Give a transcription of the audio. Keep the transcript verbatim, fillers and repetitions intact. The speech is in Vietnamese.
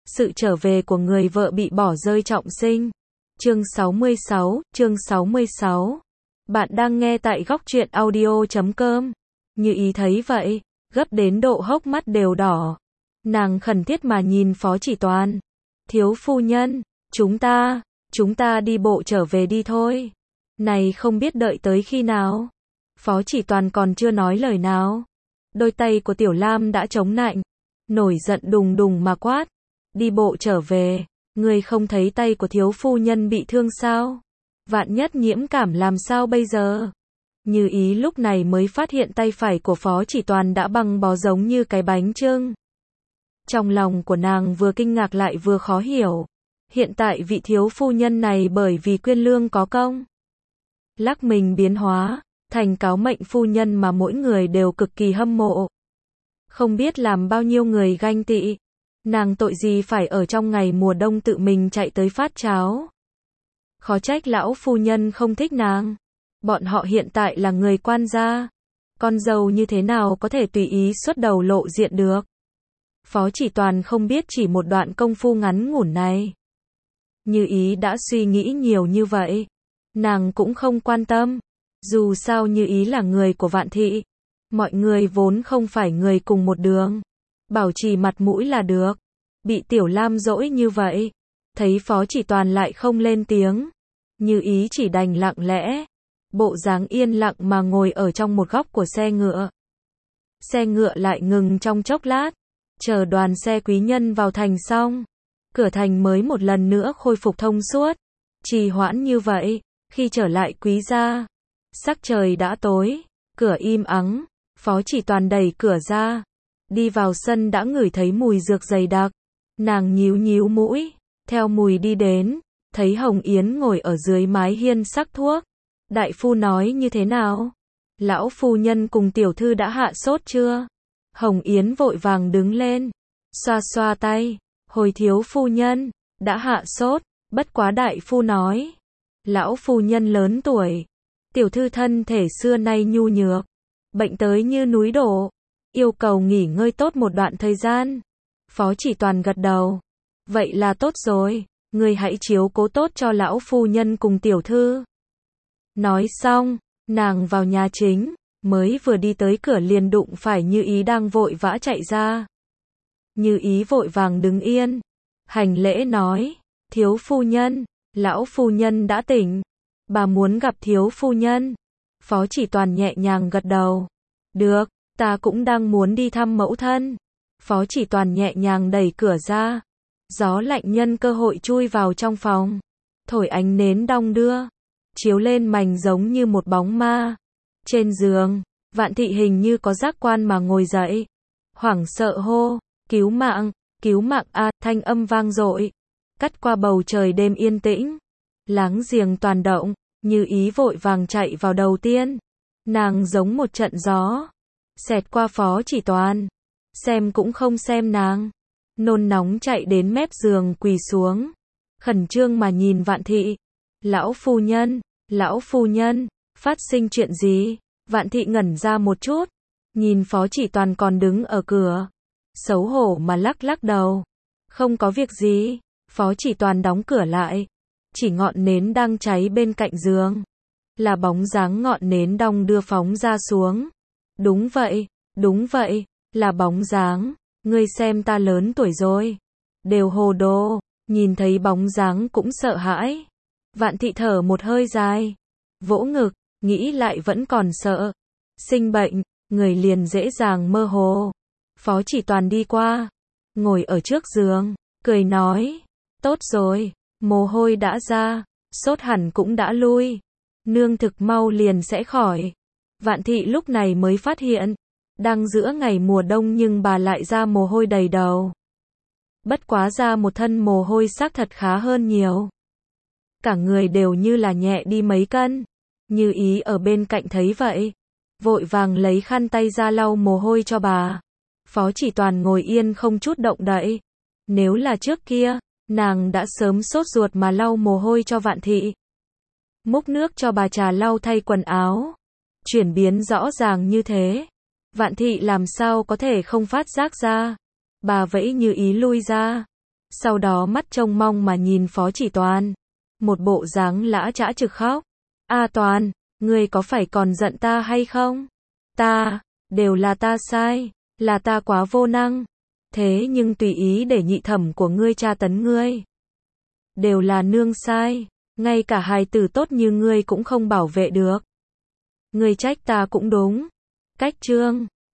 Sự trở về của người vợ bị bỏ rơi trọng sinh. Chương sáu mươi sáu, chương sáu mươi sáu. Bạn đang nghe tại góc truyện audio chấm com. Như Ý thấy vậy, gấp đến độ hốc mắt đều đỏ. Nàng khẩn thiết mà nhìn Phó Chỉ Toàn. Thiếu phu nhân, chúng ta, chúng ta đi bộ trở về đi thôi. Này không biết đợi tới khi nào. Phó Chỉ Toàn còn chưa nói lời nào. Đôi tay của Tiểu Lam đã chống nạnh. Nổi giận đùng đùng mà quát. Đi bộ trở về, người không thấy tay của thiếu phu nhân bị thương sao? Vạn nhất nhiễm cảm làm sao bây giờ? Như Ý lúc này mới phát hiện tay phải của Phó Chỉ Toàn đã băng bó giống như cái bánh chưng. Trong lòng của nàng vừa kinh ngạc lại vừa khó hiểu. Hiện tại vị thiếu phu nhân này bởi vì Quyên Lương có công. Lắc mình biến hóa, thành cáo mệnh phu nhân mà mỗi người đều cực kỳ hâm mộ. Không biết làm bao nhiêu người ganh tị. Nàng tội gì phải ở trong ngày mùa đông tự mình chạy tới phát cháo. Khó trách lão phu nhân không thích nàng. Bọn họ hiện tại là người quan gia. Con dâu như thế nào có thể tùy ý xuất đầu lộ diện được. Phó Chỉ Toàn không biết chỉ một đoạn công phu ngắn ngủn này. Như Ý đã suy nghĩ nhiều như vậy. Nàng cũng không quan tâm. Dù sao Như Ý là người của Vạn Thị. Mọi người vốn không phải người cùng một đường. Bảo trì mặt mũi là được. Bị Tiểu Lam dỗi như vậy. Thấy Phó Chỉ Toàn lại không lên tiếng. Như Ý chỉ đành lặng lẽ. Bộ dáng yên lặng mà ngồi ở trong một góc của xe ngựa. Xe ngựa lại ngừng trong chốc lát. Chờ đoàn xe quý nhân vào thành xong. Cửa thành mới một lần nữa khôi phục thông suốt. Trì hoãn như vậy. Khi trở lại quý gia. Sắc trời đã tối. Cửa im ắng. Phó Chỉ Toàn đẩy cửa ra. Đi vào sân đã ngửi thấy mùi dược dày đặc. Nàng nhíu nhíu mũi. Theo mùi đi đến. Thấy Hồng Yến ngồi ở dưới mái hiên sắc thuốc. Đại phu nói như thế nào? Lão phu nhân cùng tiểu thư đã hạ sốt chưa? Hồng Yến vội vàng đứng lên. Xoa xoa tay. Hồi thiếu phu nhân. Đã hạ sốt. Bất quá đại phu nói. Lão phu nhân lớn tuổi. Tiểu thư thân thể xưa nay nhu nhược. Bệnh tới như núi đổ. Yêu cầu nghỉ ngơi tốt một đoạn thời gian. Phó Chỉ Toàn gật đầu. Vậy là tốt rồi. Người hãy chiếu cố tốt cho lão phu nhân cùng tiểu thư. Nói xong, nàng vào nhà chính. Mới vừa đi tới cửa liền đụng phải Như Ý đang vội vã chạy ra. Như Ý vội vàng đứng yên. Hành lễ nói. Thiếu phu nhân. Lão phu nhân đã tỉnh. Bà muốn gặp thiếu phu nhân. Phó Chỉ Toàn nhẹ nhàng gật đầu. Được. Ta cũng đang muốn đi thăm mẫu thân. Phó Chỉ Toàn nhẹ nhàng đẩy cửa ra. Gió lạnh nhân cơ hội chui vào trong phòng. Thổi ánh nến đong đưa. Chiếu lên mành giống như một bóng ma. Trên giường, Vạn Thị hình như có giác quan mà ngồi dậy. Hoảng sợ hô. Cứu mạng, cứu mạng a, thanh âm vang dội. Cắt qua bầu trời đêm yên tĩnh. Láng giềng toàn động. Như Ý vội vàng chạy vào đầu tiên. Nàng giống một trận gió. Xẹt qua Phó Chỉ Toàn. Xem cũng không xem nàng. Nôn nóng chạy đến mép giường quỳ xuống. Khẩn trương mà nhìn Vạn Thị. Lão phu nhân, lão phu nhân, phát sinh chuyện gì? Vạn Thị ngẩn ra một chút. Nhìn Phó Chỉ Toàn còn đứng ở cửa. Xấu hổ mà lắc lắc đầu. Không có việc gì. Phó Chỉ Toàn đóng cửa lại. Chỉ ngọn nến đang cháy bên cạnh giường. Là bóng dáng ngọn nến đong đưa phóng ra xuống. Đúng vậy, đúng vậy, là bóng dáng. Ngươi xem ta lớn tuổi rồi. Đều hồ đồ. Nhìn thấy bóng dáng cũng sợ hãi. Vạn Thị thở một hơi dài. Vỗ ngực, nghĩ lại vẫn còn sợ. Sinh bệnh, người liền dễ dàng mơ hồ. Phó Chỉ Toàn đi qua. Ngồi ở trước giường. Cười nói. Tốt rồi. Mồ hôi đã ra. Sốt hẳn cũng đã lui. Nương thực mau liền sẽ khỏi. Vạn Thị lúc này mới phát hiện. Đang giữa ngày mùa đông nhưng bà lại ra mồ hôi đầy đầu. Bất quá ra một thân mồ hôi xác thật khá hơn nhiều. Cả người đều như là nhẹ đi mấy cân. Như Ý ở bên cạnh thấy vậy. Vội vàng lấy khăn tay ra lau mồ hôi cho bà. Phó Chỉ Toàn ngồi yên không chút động đậy. Nếu là trước kia, nàng đã sớm sốt ruột mà lau mồ hôi cho Vạn Thị. Múc nước cho bà trà lau thay quần áo. Chuyển biến rõ ràng như thế. Vạn Thị làm sao có thể không phát giác ra. Bà vẫy Như Ý lui ra. Sau đó mắt trông mong mà nhìn Phó Chỉ Toàn. Một bộ dáng lã chã trực khóc. A Toàn, ngươi có phải còn giận ta hay không? Ta, đều là ta sai, là ta quá vô năng. Thế nhưng tùy ý để nhị thẩm của ngươi tra tấn ngươi. Đều là nương sai, ngay cả hài tử tốt như ngươi cũng không bảo vệ được. Ngươi trách ta cũng đúng. Cách chương